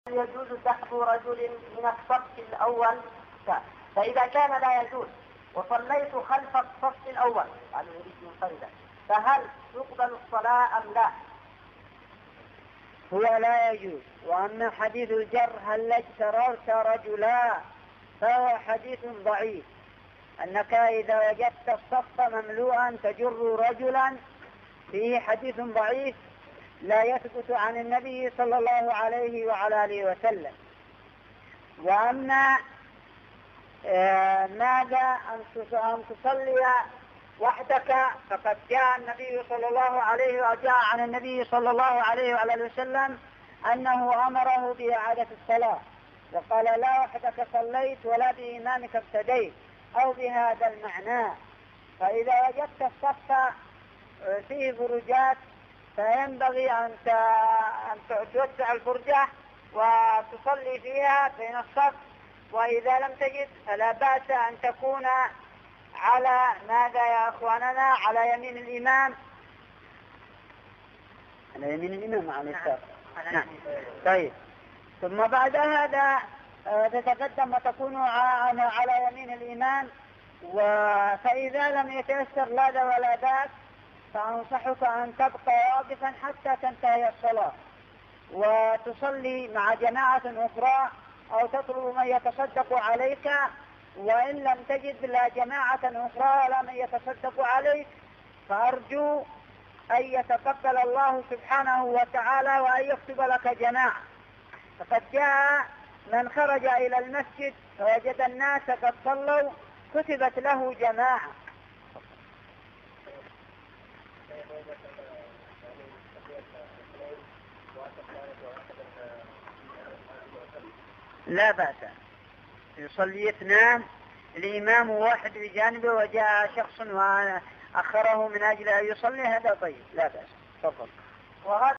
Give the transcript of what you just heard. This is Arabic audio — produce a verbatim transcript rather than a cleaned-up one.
يجوز سحب رجل من الصف الأول، فإذا كان لا يجوز وصليت خلف الصف الأول قالوا يريد منفردا، فهل تقبل الصلاة أم لا؟ هو لا يجوز. وأما حديث الجر هل اجتررت رجلا فهو حديث ضعيف، أنك إذا وجدت الصف مملوءا تجر رجلا، فيه حديث ضعيف لا يثبت عن النبي صلى الله عليه وعلى آله وسلم. وأما آه ماذا أن تصلي وحدك، فقد جاء النبي صلى الله عليه وجاء عن النبي صلى الله عليه وعلى آله وسلم أنه أمره بإعادة الصلاة، وقال لا وحدك صليت ولا بإمامك ابتديت، أو بهذا المعنى. فإذا وجدت الصف فيه فرجات فينبغي أن توسع الفرجة وتصلي فيها بين الصف، وإذا لم تجد فلا بأس أن تكون على ماذا يا أخواننا؟ على يمين الإمام، على يمين الإمام على اليسار. نعم. طيب، ثم بعد هذا تتقدم وتكون على يمين الإمام. فإذا لم يتيسر لا ذا ولا ذاك فأنصحك أن تبقى واقفا حتى تنتهي الصلاة وتصلي مع جماعة أخرى، أو تطلب من يتصدق عليك، وإن لم تجد لا جماعة أخرى ولا من يتصدق عليك فأرجو أن يتقبل الله سبحانه وتعالى وأن يكتب لك جماعة. فقد جاء من خرج إلى المسجد فوجد الناس قد صلوا كتبت له جماعة. لا بأس، يصلي اثنان، الإمام واحد بجانبه وجاء شخص وأخره من أجل أن يصلي، هذا طيب لا بأس. تفضل.